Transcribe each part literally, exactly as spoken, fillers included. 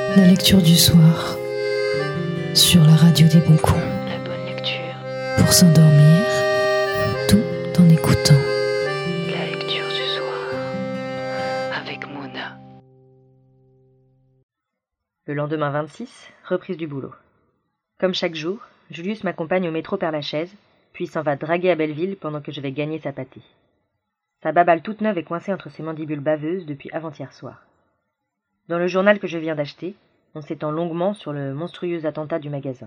La lecture du soir sur la radio des bons coups. La bonne lecture. Pour s'endormir, tout en écoutant. La lecture du soir avec Mona. Le lendemain vingt-six, reprise du boulot. Comme chaque jour, Julius m'accompagne au métro Père-Lachaise, puis s'en va draguer à Belleville pendant que je vais gagner sa pâtée. Sa baballe toute neuve est coincée entre ses mandibules baveuses depuis avant-hier soir. Dans le journal que je viens d'acheter, on s'étend longuement sur le monstrueux attentat du magasin.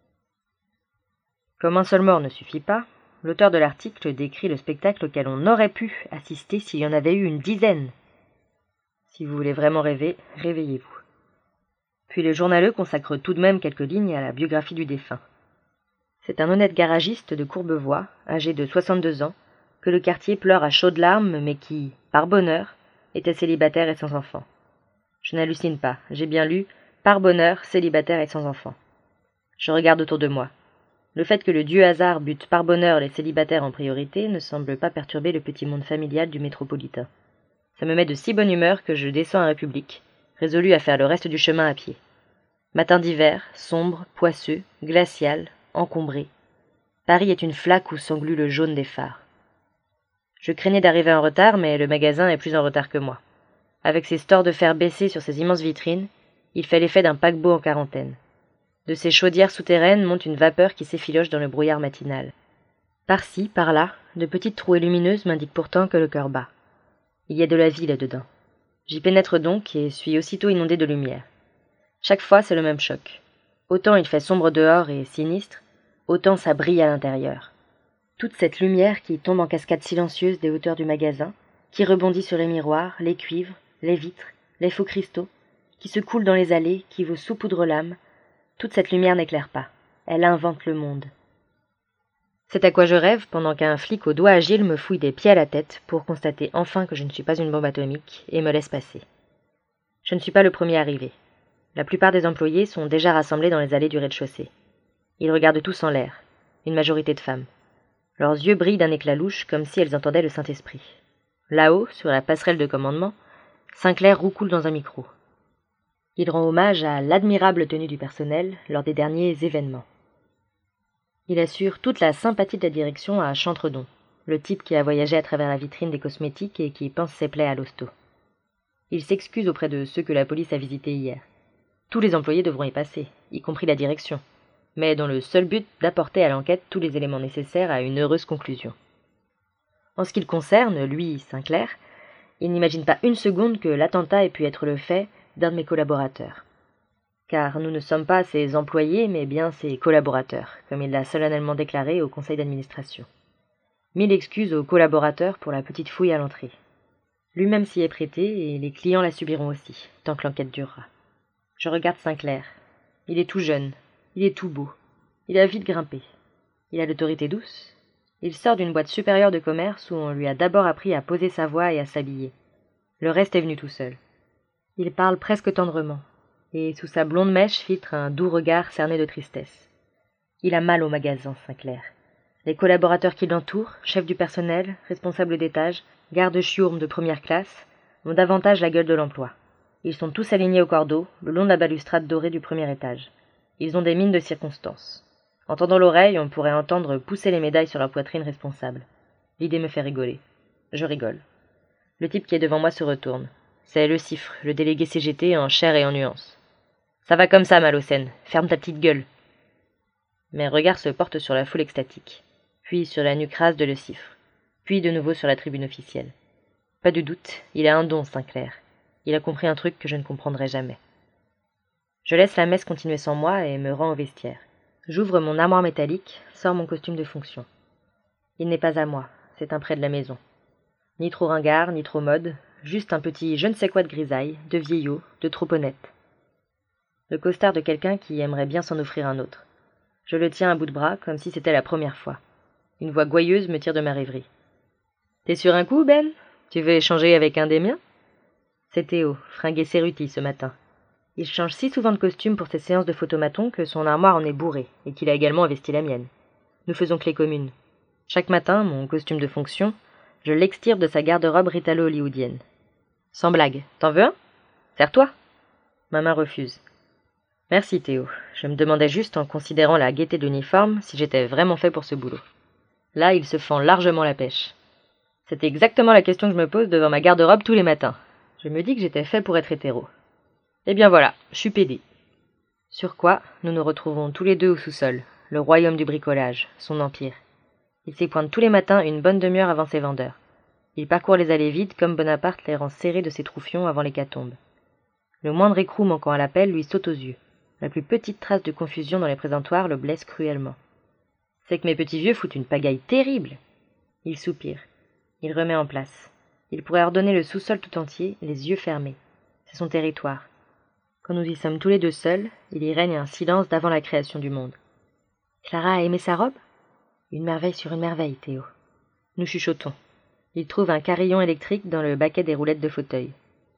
Comme un seul mort ne suffit pas, l'auteur de l'article décrit le spectacle auquel on aurait pu assister s'il y en avait eu une dizaine. Si vous voulez vraiment rêver, réveillez-vous. Puis le journaleux consacre tout de même quelques lignes à la biographie du défunt. C'est un honnête garagiste de Courbevoie, âgé de soixante-deux ans, que le quartier pleure à chaudes larmes, mais qui, par bonheur, était célibataire et sans enfant. Je n'hallucine pas, j'ai bien lu « Par bonheur, célibataire et sans enfant ». Je regarde autour de moi. Le fait que le dieu hasard bute par bonheur les célibataires en priorité ne semble pas perturber le petit monde familial du métropolitain. Ça me met de si bonne humeur que je descends à République, résolu à faire le reste du chemin à pied. Matin d'hiver, sombre, poisseux, glacial, encombré. Paris est une flaque où s'englue le jaune des phares. Je craignais d'arriver en retard, mais le magasin est plus en retard que moi. Avec ses stores de fer baissés sur ses immenses vitrines, il fait l'effet d'un paquebot en quarantaine. De ses chaudières souterraines monte une vapeur qui s'effiloche dans le brouillard matinal. Par-ci, par-là, de petites trouées lumineuses m'indiquent pourtant que le cœur bat. Il y a de la vie là-dedans. J'y pénètre donc et suis aussitôt inondé de lumière. Chaque fois, c'est le même choc. Autant il fait sombre dehors et sinistre, autant ça brille à l'intérieur. Toute cette lumière qui tombe en cascade silencieuse des hauteurs du magasin, qui rebondit sur les miroirs, les cuivres, les vitres, les faux cristaux, qui se coule dans les allées, qui vous saupoudre l'âme, toute cette lumière n'éclaire pas. Elle invente le monde. C'est à quoi je rêve pendant qu'un flic au doigt agile me fouille des pieds à la tête pour constater enfin que je ne suis pas une bombe atomique et me laisse passer. Je ne suis pas le premier arrivé. La plupart des employés sont déjà rassemblés dans les allées du rez-de-chaussée. Ils regardent tous en l'air, une majorité de femmes. Leurs yeux brillent d'un éclat louche comme si elles entendaient le Saint-Esprit. Là-haut, sur la passerelle de commandement, Sinclair roucoule dans un micro. Il rend hommage à l'admirable tenue du personnel lors des derniers événements. Il assure toute la sympathie de la direction à Chantredon, le type qui a voyagé à travers la vitrine des cosmétiques et qui pense ses plaies à l'hosto. Il s'excuse auprès de ceux que la police a visités hier. Tous les employés devront y passer, y compris la direction, mais dans le seul but d'apporter à l'enquête tous les éléments nécessaires à une heureuse conclusion. En ce qui le concerne, lui, Sinclair, il n'imagine pas une seconde que l'attentat ait pu être le fait d'un de mes collaborateurs. Car nous ne sommes pas ses employés, mais bien ses collaborateurs, comme il l'a solennellement déclaré au conseil d'administration. Mille excuses aux collaborateurs pour la petite fouille à l'entrée. Lui-même s'y est prêté, et les clients la subiront aussi, tant que l'enquête durera. Je regarde Sinclair. Il est tout jeune, il est tout beau, il a vite grimpé. Il a l'autorité douce. Il sort d'une boîte supérieure de commerce où on lui a d'abord appris à poser sa voix et à s'habiller. Le reste est venu tout seul. Il parle presque tendrement, et sous sa blonde mèche filtre un doux regard cerné de tristesse. Il a mal au magasin, Sinclair. Les collaborateurs qui l'entourent, chefs du personnel, responsables d'étage, gardes-chiourmes de première classe, ont davantage la gueule de l'emploi. Ils sont tous alignés au cordeau, le long de la balustrade dorée du premier étage. Ils ont des mines de circonstance. En tendant l'oreille, on pourrait entendre pousser les médailles sur leur poitrine responsable. L'idée me fait rigoler. Je rigole. Le type qui est devant moi se retourne. C'est le Cifre, le délégué C G T en chair et en nuance. Ça va comme ça, Malocène. Ferme ta petite gueule. Mes regards se portent sur la foule extatique, puis sur la nuque rase de le Cifre, puis de nouveau sur la tribune officielle. Pas de doute, il a un don, Sinclair. Il a compris un truc que je ne comprendrai jamais. Je laisse la messe continuer sans moi et me rends au vestiaire. J'ouvre mon armoire métallique, sors mon costume de fonction. Il n'est pas à moi, c'est un prêt de la maison. Ni trop ringard, ni trop mode, juste un petit je ne sais quoi de grisaille, de vieillot, de trop honnête. Le costard de quelqu'un qui aimerait bien s'en offrir un autre. Je le tiens à bout de bras, comme si c'était la première fois. Une voix gouailleuse me tire de ma rêverie. « T'es sur un coup, belle ? Tu veux échanger avec un des miens ?» C'est Théo, fringué Cerruti ce matin. Il change si souvent de costume pour ses séances de photomaton que son armoire en est bourrée, et qu'il a également investi la mienne. Nous faisons clé commune. Chaque matin, mon costume de fonction, je l'extire de sa garde-robe ritalo-hollywoodienne. Sans blague, t'en veux un ? Serre-toi ! Ma main refuse. Merci Théo, je me demandais juste en considérant la gaieté de l'uniforme si j'étais vraiment fait pour ce boulot. Là, il se fend largement la pêche. C'est exactement la question que je me pose devant ma garde-robe tous les matins. Je me dis que j'étais fait pour être hétéro. Eh bien voilà, je suis pédé. Sur quoi, nous nous retrouvons tous les deux au sous-sol, le royaume du bricolage, son empire. Il s'épointe tous les matins une bonne demi-heure avant ses vendeurs. Il parcourt les allées vides comme Bonaparte les rangs serrés de ses troufions avant l'hécatombe. Le moindre écrou manquant à l'appel lui saute aux yeux. La plus petite trace de confusion dans les présentoirs le blesse cruellement. C'est que mes petits vieux foutent une pagaille terrible. Il soupire. Il remet en place. Il pourrait ordonner le sous-sol tout entier, les yeux fermés. C'est son territoire. Quand nous y sommes tous les deux seuls, il y règne un silence d'avant la création du monde. Clara a aimé sa robe ? Une merveille sur une merveille, Théo. Nous chuchotons. Il trouve un carillon électrique dans le baquet des roulettes de fauteuil.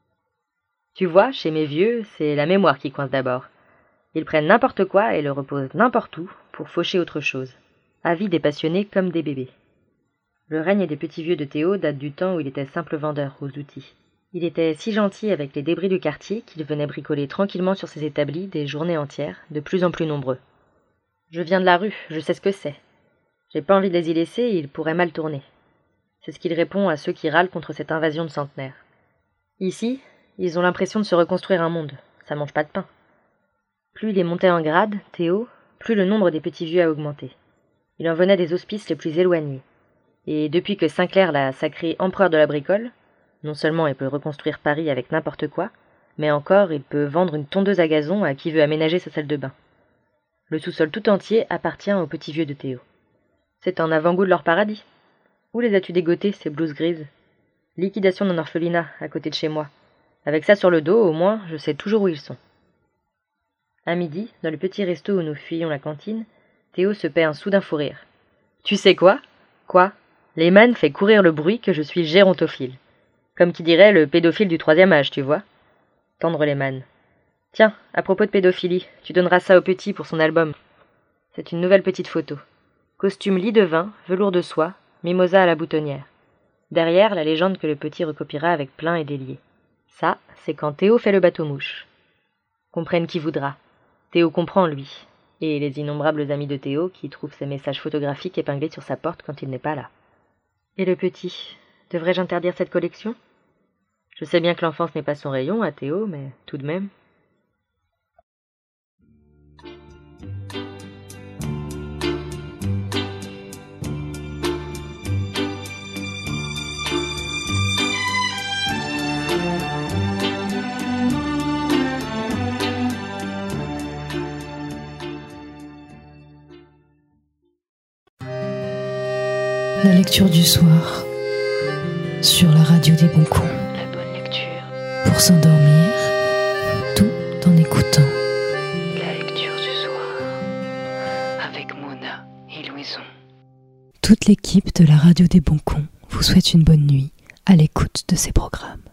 Tu vois, chez mes vieux, c'est la mémoire qui coince d'abord. Ils prennent n'importe quoi et le reposent n'importe où pour faucher autre chose. Avides et passionnés comme des bébés. Le règne des petits vieux de Théo date du temps où il était simple vendeur aux outils. Il était si gentil avec les débris du quartier qu'il venait bricoler tranquillement sur ses établis des journées entières, de plus en plus nombreux. Je viens de la rue, je sais ce que c'est. J'ai pas envie de les y laisser, ils pourraient mal tourner. C'est ce qu'il répond à ceux qui râlent contre cette invasion de centenaires. Ici, ils ont l'impression de se reconstruire un monde, ça mange pas de pain. Plus il est monté en grade, Théo, plus le nombre des petits vieux a augmenté. Il en venait des hospices les plus éloignés. Et depuis que Saint-Clair l'a sacré empereur de la bricole, non seulement il peut reconstruire Paris avec n'importe quoi, mais encore il peut vendre une tondeuse à gazon à qui veut aménager sa salle de bain. Le sous-sol tout entier appartient aux petits vieux de Théo. C'est un avant-goût de leur paradis. Où les as-tu dégotés, ces blouses grises ? Liquidation d'un orphelinat, à côté de chez moi. Avec ça sur le dos, au moins, je sais toujours où ils sont. À midi, dans le petit resto où nous fuyons la cantine, Théo se paie un soudain fou rire. Tu sais quoi ? Quoi ? Lehman fait courir le bruit que je suis gérontophile. Comme qui dirait le pédophile du troisième âge, tu vois. Tendre Lehman. Tiens, à propos de pédophilie, tu donneras ça au petit pour son album. C'est une nouvelle petite photo. Costume lit de vin, velours de soie, mimosa à la boutonnière. Derrière, la légende que le petit recopiera avec plein et délié. Ça, c'est quand Théo fait le bateau-mouche. Comprenne qui voudra. Théo comprend, lui, et les innombrables amis de Théo qui trouvent ses messages photographiques épinglés sur sa porte quand il n'est pas là. Et le petit, devrais-je interdire cette collection ? Je sais bien que l'enfance n'est pas son rayon à Théo, mais tout de même... La lecture du soir sur la radio des bons coups. La bonne lecture. Pour s'endormir, tout en écoutant. La lecture du soir. Avec Mona et Louison. Toute l'équipe de la radio des bons coups vous souhaite une bonne nuit à l'écoute de ces programmes.